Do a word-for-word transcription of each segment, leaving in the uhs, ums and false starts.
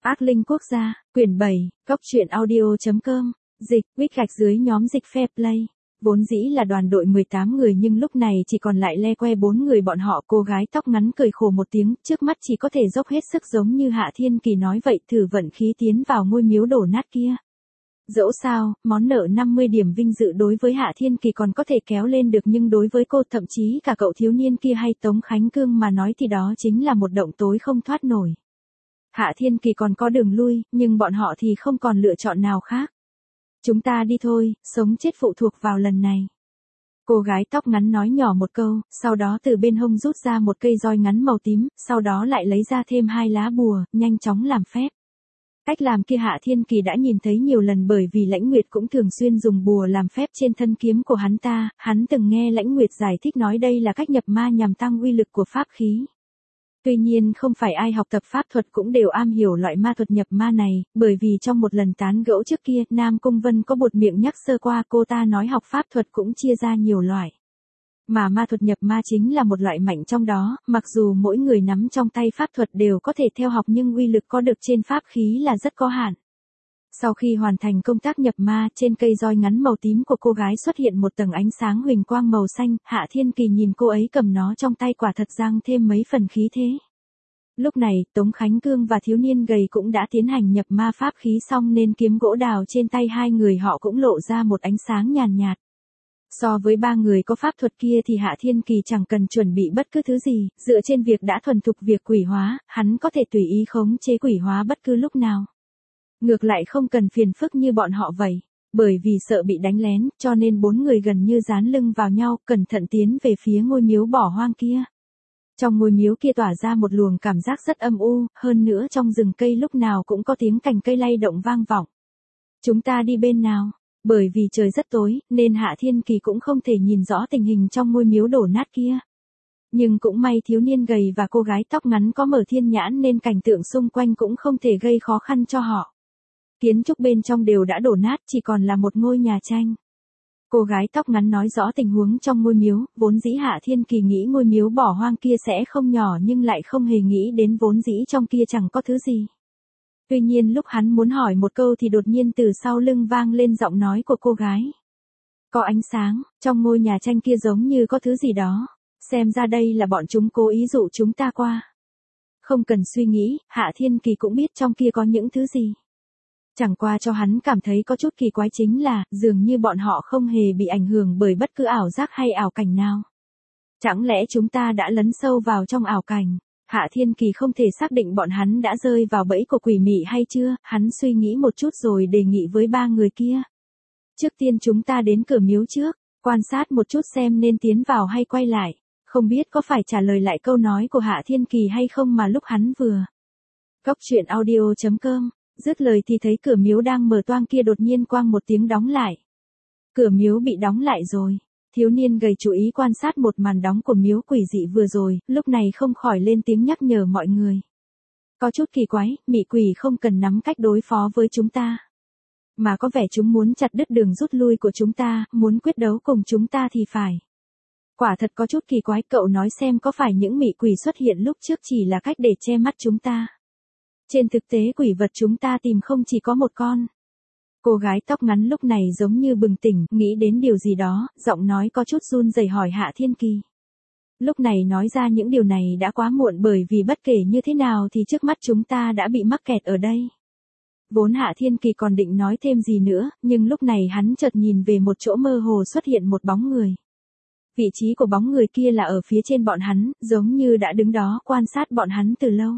Ác linh quốc gia, quyển bảy, góc truyện audio.com, dịch, quýt gạch dưới nhóm dịch fair play. Vốn dĩ là đoàn đội mười tám người nhưng lúc này chỉ còn lại le que bốn người bọn họ. Cô gái tóc ngắn cười khổ một tiếng, trước mắt chỉ có thể dốc hết sức giống như Hạ Thiên Kỳ nói vậy, thử vận khí tiến vào ngôi miếu đổ nát kia. Dẫu sao, món nợ năm mươi điểm vinh dự đối với Hạ Thiên Kỳ còn có thể kéo lên được, nhưng đối với cô, thậm chí cả cậu thiếu niên kia hay Tống Khánh Cương mà nói thì đó chính là một động tối không thoát nổi. Hạ Thiên Kỳ còn có đường lui, nhưng bọn họ thì không còn lựa chọn nào khác. Chúng ta đi thôi, sống chết phụ thuộc vào lần này. Cô gái tóc ngắn nói nhỏ một câu, sau đó từ bên hông rút ra một cây roi ngắn màu tím, sau đó lại lấy ra thêm hai lá bùa, nhanh chóng làm phép. Cách làm kia Hạ Thiên Kỳ đã nhìn thấy nhiều lần, bởi vì Lãnh Nguyệt cũng thường xuyên dùng bùa làm phép trên thân kiếm của hắn ta, hắn từng nghe Lãnh Nguyệt giải thích nói đây là cách nhập ma nhằm tăng uy lực của pháp khí. Tuy nhiên không phải ai học tập pháp thuật cũng đều am hiểu loại ma thuật nhập ma này, bởi vì trong một lần tán gẫu trước kia, Nam Cung Vân có buột miệng nhắc sơ qua, cô ta nói học pháp thuật cũng chia ra nhiều loại. Mà ma thuật nhập ma chính là một loại mạnh trong đó, mặc dù mỗi người nắm trong tay pháp thuật đều có thể theo học nhưng uy lực có được trên pháp khí là rất có hạn. Sau khi hoàn thành công tác nhập ma, trên cây roi ngắn màu tím của cô gái xuất hiện một tầng ánh sáng huỳnh quang màu xanh, Hạ Thiên Kỳ nhìn cô ấy cầm nó trong tay quả thật giang thêm mấy phần khí thế. Lúc này, Tống Khánh Cương và thiếu niên gầy cũng đã tiến hành nhập ma pháp khí xong nên kiếm gỗ đào trên tay hai người họ cũng lộ ra một ánh sáng nhàn nhạt. So với ba người có pháp thuật kia thì Hạ Thiên Kỳ chẳng cần chuẩn bị bất cứ thứ gì, dựa trên việc đã thuần thục việc quỷ hóa, hắn có thể tùy ý khống chế quỷ hóa bất cứ lúc nào. Ngược lại không cần phiền phức như bọn họ vậy, bởi vì sợ bị đánh lén, cho nên bốn người gần như dán lưng vào nhau, cẩn thận tiến về phía ngôi miếu bỏ hoang kia. Trong ngôi miếu kia tỏa ra một luồng cảm giác rất âm u, hơn nữa trong rừng cây lúc nào cũng có tiếng cành cây lay động vang vọng. Chúng ta đi bên nào? Bởi vì trời rất tối, nên Hạ Thiên Kỳ cũng không thể nhìn rõ tình hình trong ngôi miếu đổ nát kia. Nhưng cũng may thiếu niên gầy và cô gái tóc ngắn có mở thiên nhãn nên cảnh tượng xung quanh cũng không thể gây khó khăn cho họ. Kiến trúc bên trong đều đã đổ nát, chỉ còn là một ngôi nhà tranh. Cô gái tóc ngắn nói rõ tình huống trong ngôi miếu, vốn dĩ Hạ Thiên Kỳ nghĩ ngôi miếu bỏ hoang kia sẽ không nhỏ nhưng lại không hề nghĩ đến vốn dĩ trong kia chẳng có thứ gì. Tuy nhiên lúc hắn muốn hỏi một câu thì đột nhiên từ sau lưng vang lên giọng nói của cô gái. Có ánh sáng, trong ngôi nhà tranh kia giống như có thứ gì đó, xem ra đây là bọn chúng cố ý dụ chúng ta qua. Không cần suy nghĩ, Hạ Thiên Kỳ cũng biết trong kia có những thứ gì. Chẳng qua cho hắn cảm thấy có chút kỳ quái chính là, dường như bọn họ không hề bị ảnh hưởng bởi bất cứ ảo giác hay ảo cảnh nào. Chẳng lẽ chúng ta đã lấn sâu vào trong ảo cảnh? Hạ Thiên Kỳ không thể xác định bọn hắn đã rơi vào bẫy của quỷ mị hay chưa, hắn suy nghĩ một chút rồi đề nghị với ba người kia. Trước tiên chúng ta đến cửa miếu trước, quan sát một chút xem nên tiến vào hay quay lại, không biết có phải trả lời lại câu nói của Hạ Thiên Kỳ hay không mà lúc hắn vừa. Góc truyện audio.com, dứt lời thì thấy cửa miếu đang mở toang kia đột nhiên quang một tiếng đóng lại. Cửa miếu bị đóng lại rồi. Thiếu niên gầy chú ý quan sát một màn đóng của miếu quỷ dị vừa rồi, lúc này không khỏi lên tiếng nhắc nhở mọi người. Có chút kỳ quái, mị quỷ không cần nắm cách đối phó với chúng ta. Mà có vẻ chúng muốn chặt đứt đường rút lui của chúng ta, muốn quyết đấu cùng chúng ta thì phải. Quả thật có chút kỳ quái, cậu nói xem có phải những mị quỷ xuất hiện lúc trước chỉ là cách để che mắt chúng ta. Trên thực tế quỷ vật chúng ta tìm không chỉ có một con. Cô gái tóc ngắn lúc này giống như bừng tỉnh, nghĩ đến điều gì đó, giọng nói có chút run rẩy hỏi Hạ Thiên Kỳ. Lúc này nói ra những điều này đã quá muộn, bởi vì bất kể như thế nào thì trước mắt chúng ta đã bị mắc kẹt ở đây. Vốn Hạ Thiên Kỳ còn định nói thêm gì nữa, nhưng lúc này hắn chợt nhìn về một chỗ mơ hồ xuất hiện một bóng người. Vị trí của bóng người kia là ở phía trên bọn hắn, giống như đã đứng đó quan sát bọn hắn từ lâu.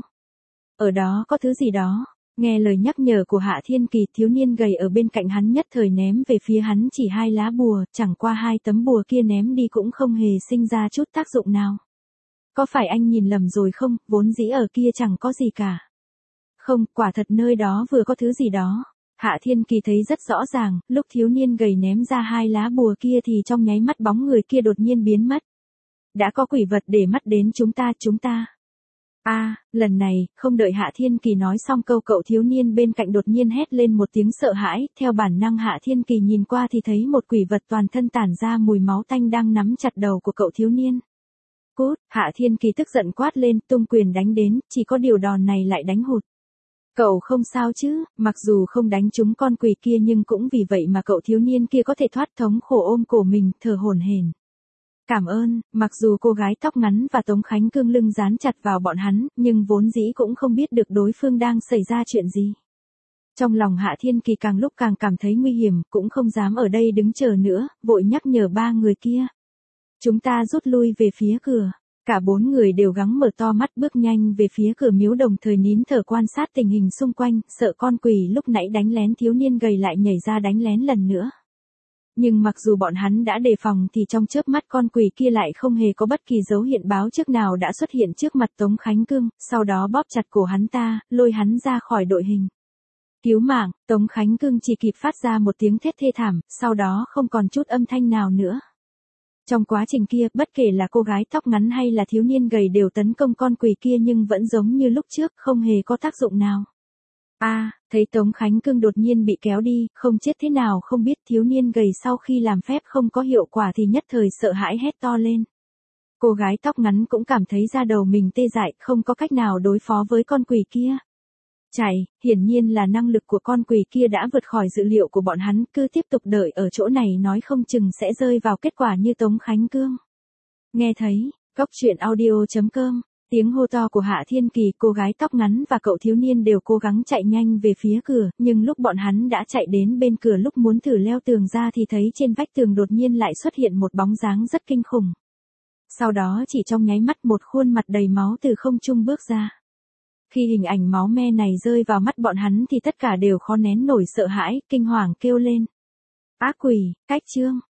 Ở đó có thứ gì đó. Nghe lời nhắc nhở của Hạ Thiên Kỳ, thiếu niên gầy ở bên cạnh hắn nhất thời ném về phía hắn chỉ hai lá bùa, chẳng qua hai tấm bùa kia ném đi cũng không hề sinh ra chút tác dụng nào. Có phải anh nhìn lầm rồi không, vốn dĩ ở kia chẳng có gì cả. Không, quả thật nơi đó vừa có thứ gì đó. Hạ Thiên Kỳ thấy rất rõ ràng, lúc thiếu niên gầy ném ra hai lá bùa kia thì trong nháy mắt bóng người kia đột nhiên biến mất. Đã có quỷ vật để mắt đến chúng ta, chúng ta. A, à, lần này, không đợi Hạ Thiên Kỳ nói xong câu, cậu thiếu niên bên cạnh đột nhiên hét lên một tiếng sợ hãi, theo bản năng Hạ Thiên Kỳ nhìn qua thì thấy một quỷ vật toàn thân tản ra mùi máu tanh đang nắm chặt đầu của cậu thiếu niên. Cút, Hạ Thiên Kỳ tức giận quát lên, tung quyền đánh đến, chỉ có điều đòn này lại đánh hụt. Cậu không sao chứ, mặc dù không đánh trúng con quỷ kia nhưng cũng vì vậy mà cậu thiếu niên kia có thể thoát thống khổ ôm cổ mình, thở hổn hển. Cảm ơn, mặc dù cô gái tóc ngắn và Tống Khánh Cương lưng dán chặt vào bọn hắn, nhưng vốn dĩ cũng không biết được đối phương đang xảy ra chuyện gì. Trong lòng Hạ Thiên Kỳ càng lúc càng cảm thấy nguy hiểm, cũng không dám ở đây đứng chờ nữa, vội nhắc nhở ba người kia. Chúng ta rút lui về phía cửa. Cả bốn người đều gắng mở to mắt bước nhanh về phía cửa miếu, đồng thời nín thở quan sát tình hình xung quanh, sợ con quỷ lúc nãy đánh lén thiếu niên gầy lại nhảy ra đánh lén lần nữa. Nhưng mặc dù bọn hắn đã đề phòng thì trong chớp mắt con quỷ kia lại không hề có bất kỳ dấu hiện báo trước nào đã xuất hiện trước mặt Tống Khánh Cương, sau đó bóp chặt cổ hắn ta, lôi hắn ra khỏi đội hình. Cứu mạng, Tống Khánh Cương chỉ kịp phát ra một tiếng thét thê thảm, sau đó không còn chút âm thanh nào nữa. Trong quá trình kia, bất kể là cô gái tóc ngắn hay là thiếu niên gầy đều tấn công con quỷ kia nhưng vẫn giống như lúc trước, không hề có tác dụng nào. A, à, thấy Tống Khánh Cương đột nhiên bị kéo đi, không chết thế nào không biết, thiếu niên gầy sau khi làm phép không có hiệu quả thì nhất thời sợ hãi hét to lên. Cô gái tóc ngắn cũng cảm thấy da đầu mình tê dại, không có cách nào đối phó với con quỷ kia. Chạy, hiển nhiên là năng lực của con quỷ kia đã vượt khỏi dự liệu của bọn hắn, cứ tiếp tục đợi ở chỗ này nói không chừng sẽ rơi vào kết quả như Tống Khánh Cương. Nghe thấy, Cóc Truyện Audio chấm com, tiếng hô to của Hạ Thiên Kỳ, cô gái tóc ngắn và cậu thiếu niên đều cố gắng chạy nhanh về phía cửa, nhưng lúc bọn hắn đã chạy đến bên cửa, lúc muốn thử leo tường ra thì thấy trên vách tường đột nhiên lại xuất hiện một bóng dáng rất kinh khủng. Sau đó chỉ trong nháy mắt một khuôn mặt đầy máu từ không trung bước ra. Khi hình ảnh máu me này rơi vào mắt bọn hắn thì tất cả đều khó nén nổi sợ hãi, kinh hoàng kêu lên. Ác quỷ, cách chương.